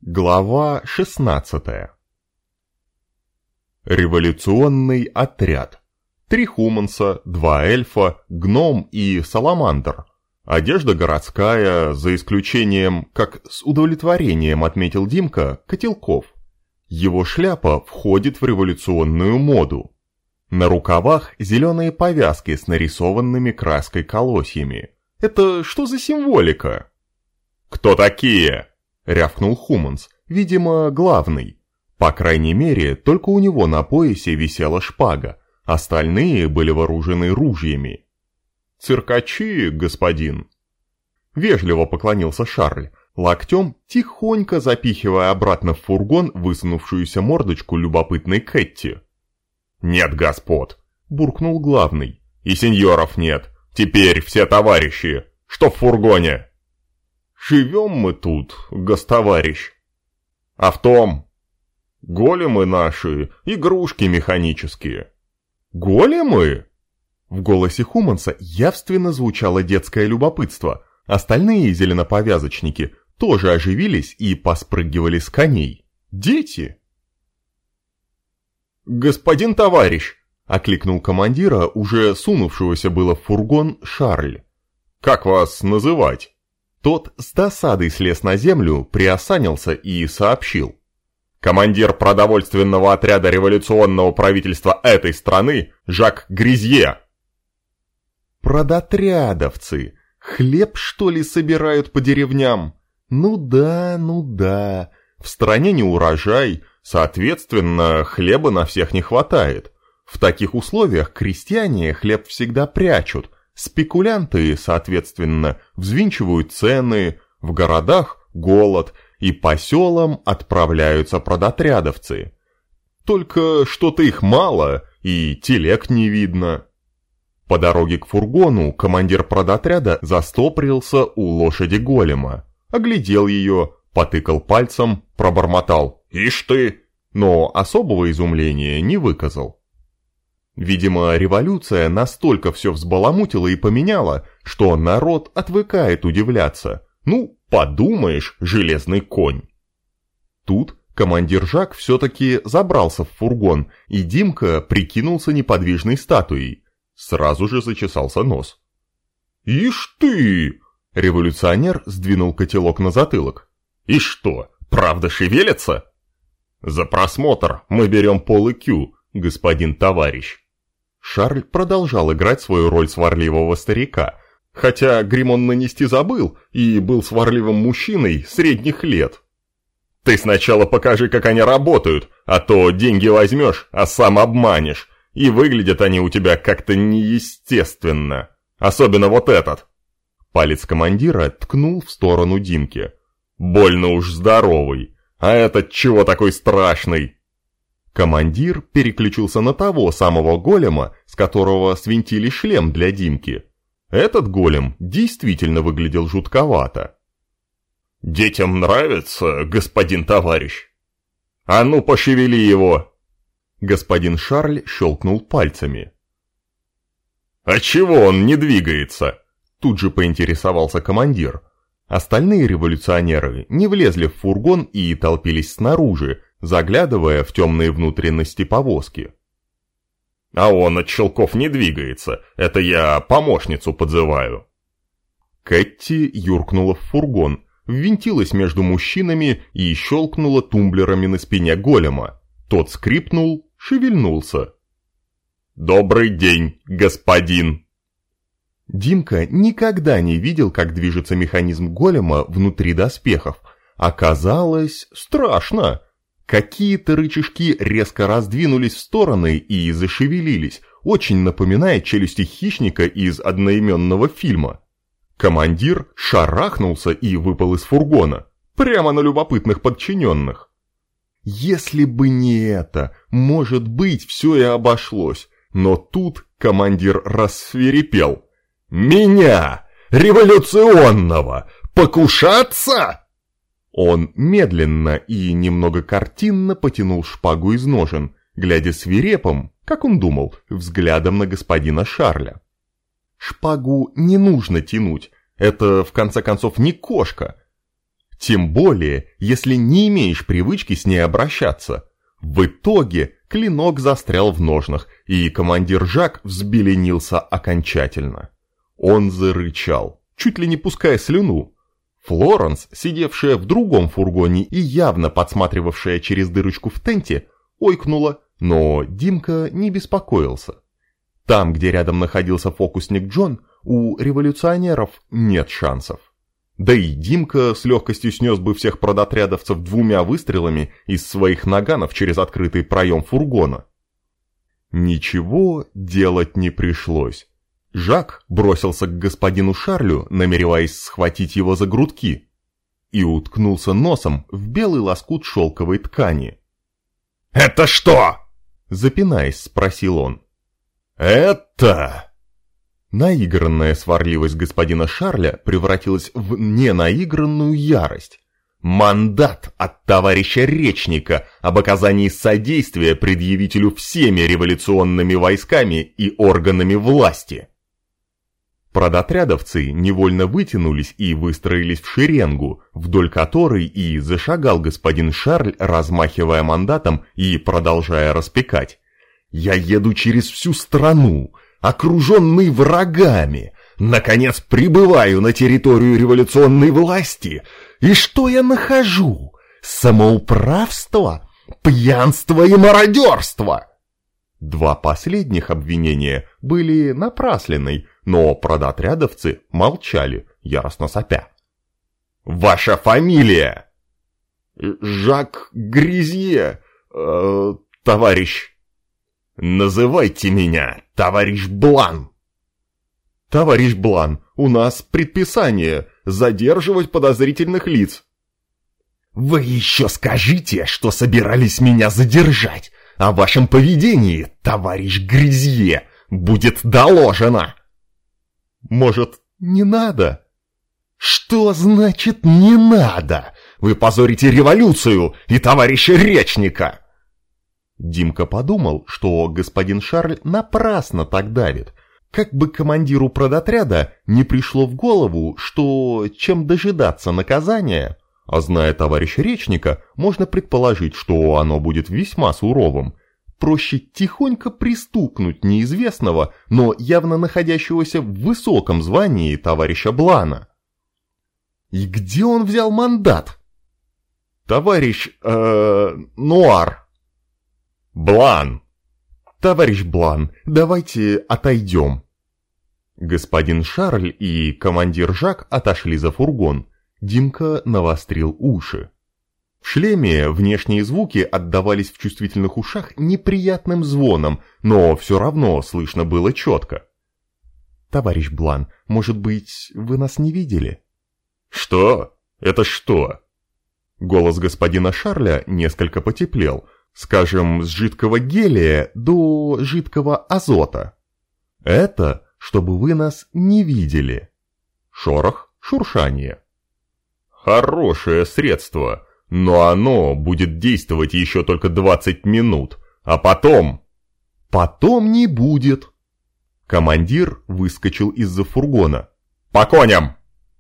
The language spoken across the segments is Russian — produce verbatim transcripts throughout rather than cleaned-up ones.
Глава шестнадцатая. Революционный отряд. Три хуманса, два эльфа, гном и саламандр. Одежда городская, за исключением, как с удовлетворением отметил Димка, котелков. Его шляпа входит в революционную моду. На рукавах зеленые повязки с нарисованными краской колосьями. Это что за символика? «Кто такие?» — рявкнул хуманс, видимо, главный. По крайней мере, только у него на поясе висела шпага, остальные были вооружены ружьями. «Циркачи, господин!» Вежливо поклонился Шарль, локтем тихонько запихивая обратно в фургон высунувшуюся мордочку любопытной Кэтти. «Нет, господ!» — буркнул главный. «И сеньоров нет! Теперь все товарищи! Что в фургоне?» «Живем мы тут, гостоварищ. А в том, големы наши, игрушки механические». «Големы?» В голосе хуманса явственно звучало детское любопытство. Остальные зеленоповязочники тоже оживились и поспрыгивали с коней. «Дети?» «Господин товарищ!» — окликнул командира, уже сунувшегося было в фургон, Шарль. «Как вас называть?» Тот с досадой слез на землю, приосанился и сообщил. «Командир продовольственного отряда революционного правительства этой страны Жак Гризье». «Продотрядовцы! Хлеб, что ли, собирают по деревням? Ну да, ну да. В стране не урожай, соответственно, хлеба на всех не хватает. В таких условиях крестьяне хлеб всегда прячут. Спекулянты, соответственно, взвинчивают цены, в городах голод, и по селам отправляются продотрядовцы. Только что-то их мало, и телег не видно». По дороге к фургону командир продотряда застопорился у лошади голема, оглядел ее, потыкал пальцем, пробормотал «Ишь ты!», но особого изумления не выказал. Видимо, революция настолько все взбаламутила и поменяла, что народ отвыкает удивляться. Ну, подумаешь, железный конь. Тут командир Жак все-таки забрался в фургон, и Димка прикинулся неподвижной статуей. Сразу же зачесался нос. «Ишь ты!» — революционер сдвинул котелок на затылок. «И что, правда шевелится?» «За просмотр мы берем пол-икю, господин товарищ». Шарль продолжал играть свою роль сварливого старика, хотя грим он нанести забыл и был сварливым мужчиной средних лет. «Ты сначала покажи, как они работают, а то деньги возьмешь, а сам обманешь, и выглядят они у тебя как-то неестественно, особенно вот этот». Палец командира ткнул в сторону Димки. «Больно уж здоровый, а этот чего такой страшный?» Командир переключился на того самого голема, с которого свинтили шлем для Димки. Этот голем действительно выглядел жутковато. «Детям нравится, господин товарищ? А ну, пошевели его!» Господин Шарль щелкнул пальцами. «А чего он не двигается?» Тут же поинтересовался командир. Остальные революционеры не влезли в фургон и толпились снаружи, заглядывая в темные внутренности повозки. «А он от щелков не двигается, это я помощницу подзываю». Кэтти юркнула в фургон, ввинтилась между мужчинами и щелкнула тумблерами на спине голема. Тот скрипнул, шевельнулся. «Добрый день, господин!» Димка никогда не видел, как движется механизм голема внутри доспехов. Оказалось, страшно. Какие-то рычажки резко раздвинулись в стороны и зашевелились, очень напоминая челюсти хищника из одноименного фильма. Командир шарахнулся и выпал из фургона, прямо на любопытных подчиненных. Если бы не это, может быть, все и обошлось, но тут командир рассвирепел. «Меня, революционного, покушаться?» Он медленно и немного картинно потянул шпагу из ножен, глядя свирепым, как он думал, взглядом на господина Шарля. Шпагу не нужно тянуть, это в конце концов не кошка. Тем более, если не имеешь привычки с ней обращаться. В итоге клинок застрял в ножнах, и командир Жак взбеленился окончательно. Он зарычал, чуть ли не пуская слюну. Флоренс, сидевшая в другом фургоне и явно подсматривавшая через дырочку в тенте, ойкнула, но Димка не беспокоился. Там, где рядом находился фокусник Джон, у революционеров нет шансов. Да и Димка с легкостью снес бы всех продотрядовцев двумя выстрелами из своих наганов через открытый проем фургона. Ничего делать не пришлось. Жак бросился к господину Шарлю, намереваясь схватить его за грудки, и уткнулся носом в белый лоскут шелковой ткани. «Это что?» — запинаясь, спросил он. «Это...» Наигранная сварливость господина Шарля превратилась в ненаигранную ярость. Мандат от товарища Речника об оказании содействия предъявителю всеми революционными войсками и органами власти. Продотрядовцы невольно вытянулись и выстроились в шеренгу, вдоль которой и зашагал господин Шарль, размахивая мандатом и продолжая распекать. «Я еду через всю страну, окруженный врагами, наконец прибываю на территорию революционной власти, и что я нахожу? Самоуправство, пьянство и мародерство!» Два последних обвинения были напрасленной, но продотрядовцы молчали, яростно сопя. «Ваша фамилия?» «Жак Гризье, э, товарищ». «Называйте меня, товарищ Блан». «Товарищ Блан, у нас предписание задерживать подозрительных лиц». «Вы еще скажите, что собирались меня задержать. О вашем поведении, товарищ Гризье, будет доложено». «Может, не надо?» «Что значит «не надо»? Вы позорите революцию и товарища Речника!» Димка подумал, что господин Шарль напрасно так давит. Как бы командиру продотряда не пришло в голову, что чем дожидаться наказания, а зная товарища Речника, можно предположить, что оно будет весьма суровым, проще тихонько пристукнуть неизвестного, но явно находящегося в высоком звании товарища Блана. И где он взял мандат? «Товарищ, э, Нуар». «Блан!» «Товарищ Блан, давайте отойдем». Господин Шарль и командир Жак отошли за фургон. Димка навострил уши. В шлеме внешние звуки отдавались в чувствительных ушах неприятным звоном, но все равно слышно было четко. «Товарищ Блан, может быть, вы нас не видели?» «Что? Это что?» Голос господина Шарля несколько потеплел. Скажем, с жидкого гелия до жидкого азота. Это, чтобы вы нас не видели. Шорох, шуршание. Хорошее средство, но оно будет действовать еще только двадцать минут, а потом... Потом не будет. Командир выскочил из-за фургона. По коням!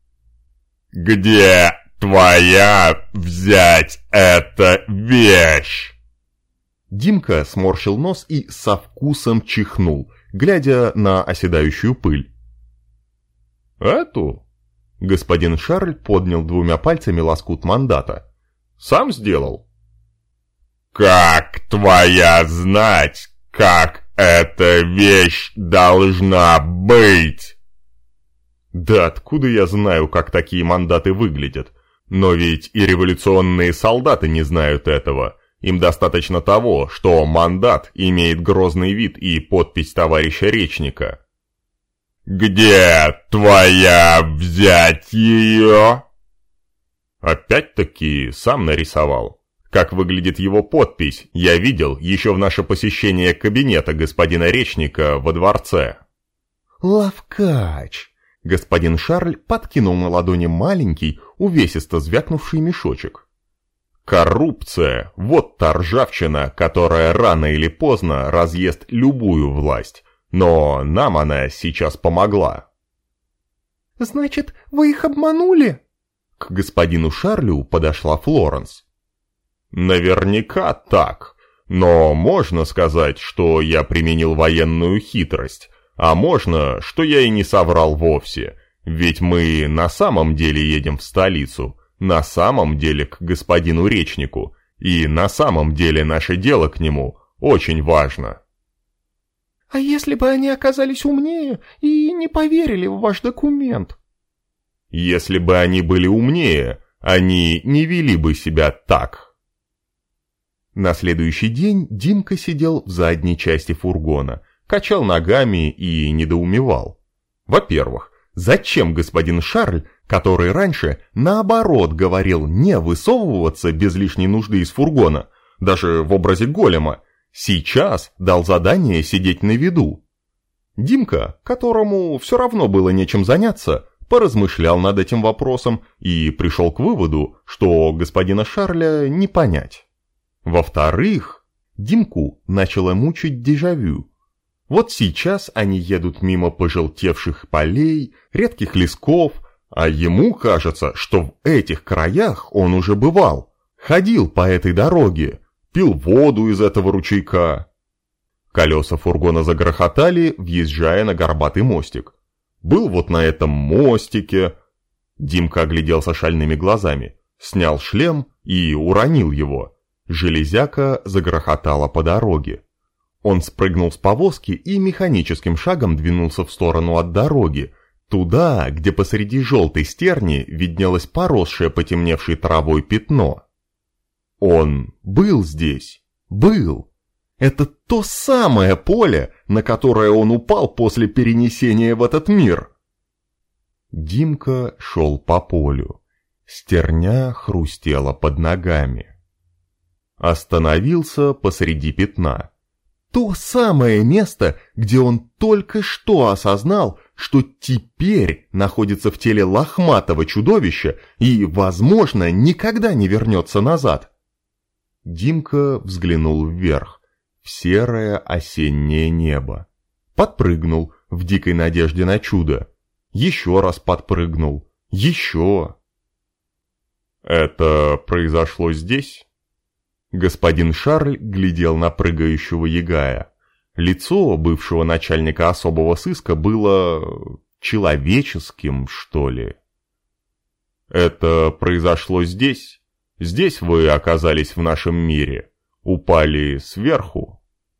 «Где твоя взять эта вещь?» Димка сморщил нос и со вкусом чихнул, глядя на оседающую пыль. «Эту?» Господин Шарль поднял двумя пальцами лоскут мандата. «Сам сделал?» «Как твоя знать, как эта вещь должна быть?» «Да откуда я знаю, как такие мандаты выглядят? Но ведь и революционные солдаты не знают этого». Им достаточно того, что мандат имеет грозный вид и подпись товарища Речника. «Где твоя взять ее?» Опять-таки сам нарисовал. Как выглядит его подпись, я видел еще в наше посещение кабинета господина Речника во дворце. «Лавкач!» Господин Шарль подкинул на ладони маленький, увесисто звякнувший мешочек. Коррупция – вот та ржавчина, которая рано или поздно разъест любую власть, но нам она сейчас помогла. «Значит, вы их обманули?» К господину Шарлю подошла Флоренс. «Наверняка так, но можно сказать, что я применил военную хитрость, а можно, что я и не соврал вовсе, ведь мы на самом деле едем в столицу, на самом деле к господину Речнику, и на самом деле наше дело к нему очень важно». «А если бы они оказались умнее и не поверили в ваш документ?» «Если бы они были умнее, они не вели бы себя так». На следующий день Димка сидел в задней части фургона, качал ногами и недоумевал. Во-первых, зачем господин Шарль, который раньше наоборот говорил не высовываться без лишней нужды из фургона, даже в образе голема, сейчас дал задание сидеть на виду? Димка, которому все равно было нечем заняться, поразмышлял над этим вопросом и пришел к выводу, что господина Шарля не понять. Во-вторых, Димку начало мучить дежавю. Вот сейчас они едут мимо пожелтевших полей, редких лесков, а ему кажется, что в этих краях он уже бывал, ходил по этой дороге, пил воду из этого ручейка. Колеса фургона загрохотали, въезжая на горбатый мостик. Был вот на этом мостике. Димка огляделся шальными глазами, снял шлем и уронил его. Железяка загрохотала по дороге. Он спрыгнул с повозки и механическим шагом двинулся в сторону от дороги, туда, где посреди желтой стерни виднелось поросшее потемневшей травой пятно. Он был здесь, был. Это то самое поле, на которое он упал после перенесения в этот мир. Димка шел по полю. Стерня хрустела под ногами. Остановился посреди пятна. То самое место, где он только что осознал, что теперь находится в теле лохматого чудовища и, возможно, никогда не вернется назад. Димка взглянул вверх, в серое осеннее небо. Подпрыгнул в дикой надежде на чудо. Еще раз подпрыгнул. Еще. «Это произошло здесь?» Господин Шарль глядел на прыгающего ягая. Лицо бывшего начальника особого сыска было человеческим, что ли. «Это произошло здесь? Здесь вы оказались в нашем мире? Упали сверху?»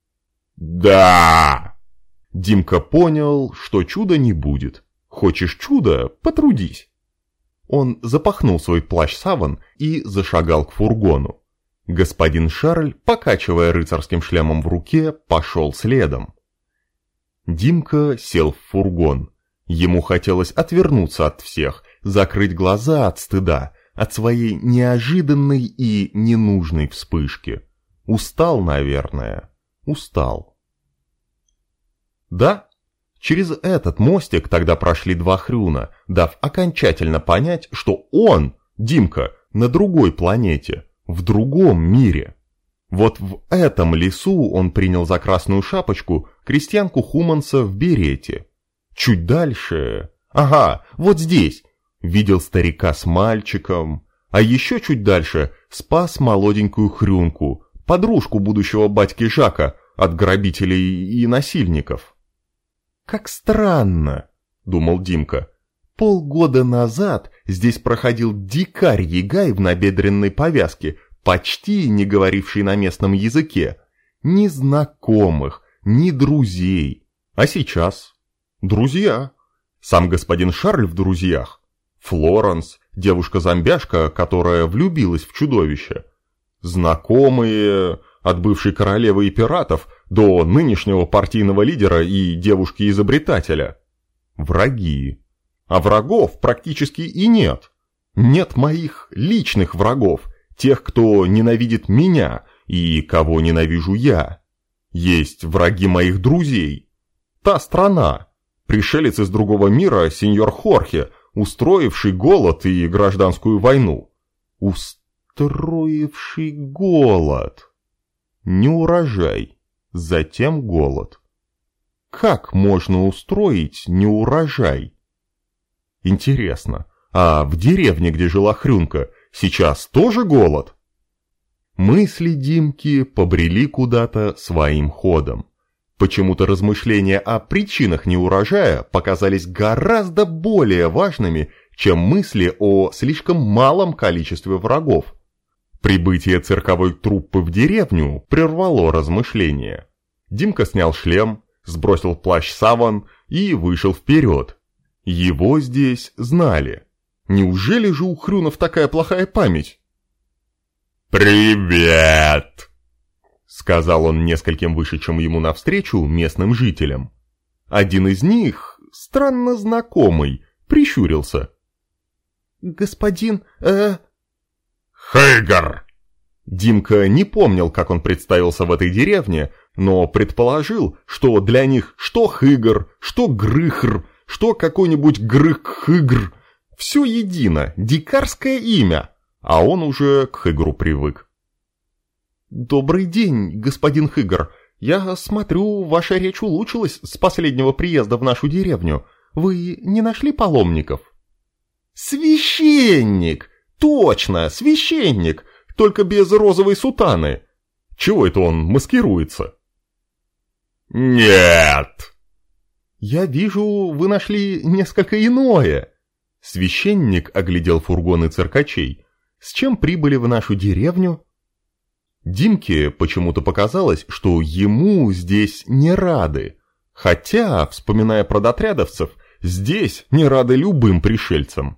«Да!» Димка понял, что чуда не будет. Хочешь чуда? Потрудись. Он запахнул свой плащ-саван и зашагал к фургону. Господин Шарль, покачивая рыцарским шлемом в руке, пошел следом. Димка сел в фургон. Ему хотелось отвернуться от всех, закрыть глаза от стыда, от своей неожиданной и ненужной вспышки. Устал, наверное, устал. Да, через этот мостик тогда прошли два хрюна, дав окончательно понять, что он, Димка, на другой планете, в другом мире. Вот в этом лесу он принял за красную шапочку крестьянку Хуманса в берете. Чуть дальше... Ага, вот здесь. Видел старика с мальчиком. А еще чуть дальше спас молоденькую хрюнку, подружку будущего батьки Жака, от грабителей и насильников. «Как странно», — думал Димка. «Полгода назад здесь проходил дикарь-ягай в набедренной повязке, почти не говоривший на местном языке. Ни знакомых, ни друзей. А сейчас? Друзья. Сам господин Шарль в друзьях. Флоренс, девушка-зомбяшка, которая влюбилась в чудовище. Знакомые, от бывшей королевы и пиратов до нынешнего партийного лидера и девушки-изобретателя. Враги. А врагов практически и нет. Нет моих личных врагов, тех, кто ненавидит меня и кого ненавижу я. Есть враги моих друзей. Та страна, пришелец из другого мира сеньор Хорхе, устроивший голод и гражданскую войну. Устроивший голод. Неурожай, затем голод. Как можно устроить неурожай? Интересно, А в деревне, где жила Хрюнка, сейчас тоже голод? Мысли Димки побрели куда-то своим ходом. Почему-то размышления о причинах неурожая показались гораздо более важными, чем мысли о слишком малом количестве врагов. Прибытие цирковой труппы в деревню прервало размышления. Димка снял шлем, сбросил плащ-саван и вышел вперед. Его здесь знали. Неужели же у Хрюнов такая плохая память? «Привет!» — сказал он нескольким вышедшим ему навстречу местным жителям. Один из них, странно знакомый, прищурился. «Господин, э...» «Хыгр!» Димка не помнил, как он представился в этой деревне, но предположил, что для них что Хыгр, что Грыхр, что какой-нибудь Грык-Хыгр — все едино, дикарское имя, а он уже к Хыгру привык. «Добрый день, господин Хыгр. Я смотрю, ваша речь улучшилась с последнего приезда в нашу деревню. Вы не нашли паломников?» «Священник! Точно, священник! Только без розовой сутаны. Чего это он маскируется?» «Нет!» «Я вижу, вы нашли несколько иное». Священник оглядел фургоны циркачей. «С чем прибыли в нашу деревню?» Димке почему-то показалось, что ему здесь не рады. Хотя, вспоминая про дотрядовцев, здесь не рады любым пришельцам.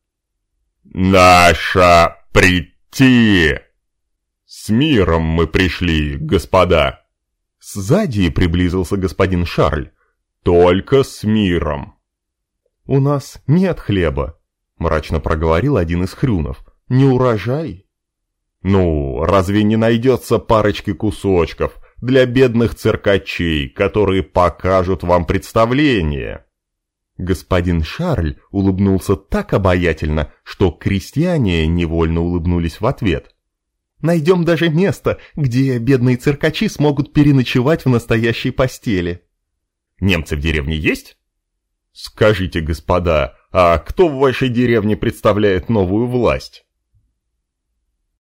«Наша прийти!» «С миром мы пришли, господа!» Сзади приблизился господин Шарль. «Только с миром!» «У нас нет хлеба», — мрачно проговорил один из Хрюнов. «Не урожай?» «Ну, разве не найдется парочки кусочков для бедных циркачей, которые покажут вам представление?» Господин Шарль улыбнулся так обаятельно, что крестьяне невольно улыбнулись в ответ. «Найдем даже место, где бедные циркачи смогут переночевать в настоящей постели». «Немцы в деревне есть?» «Скажите, господа, а кто в вашей деревне представляет новую власть?»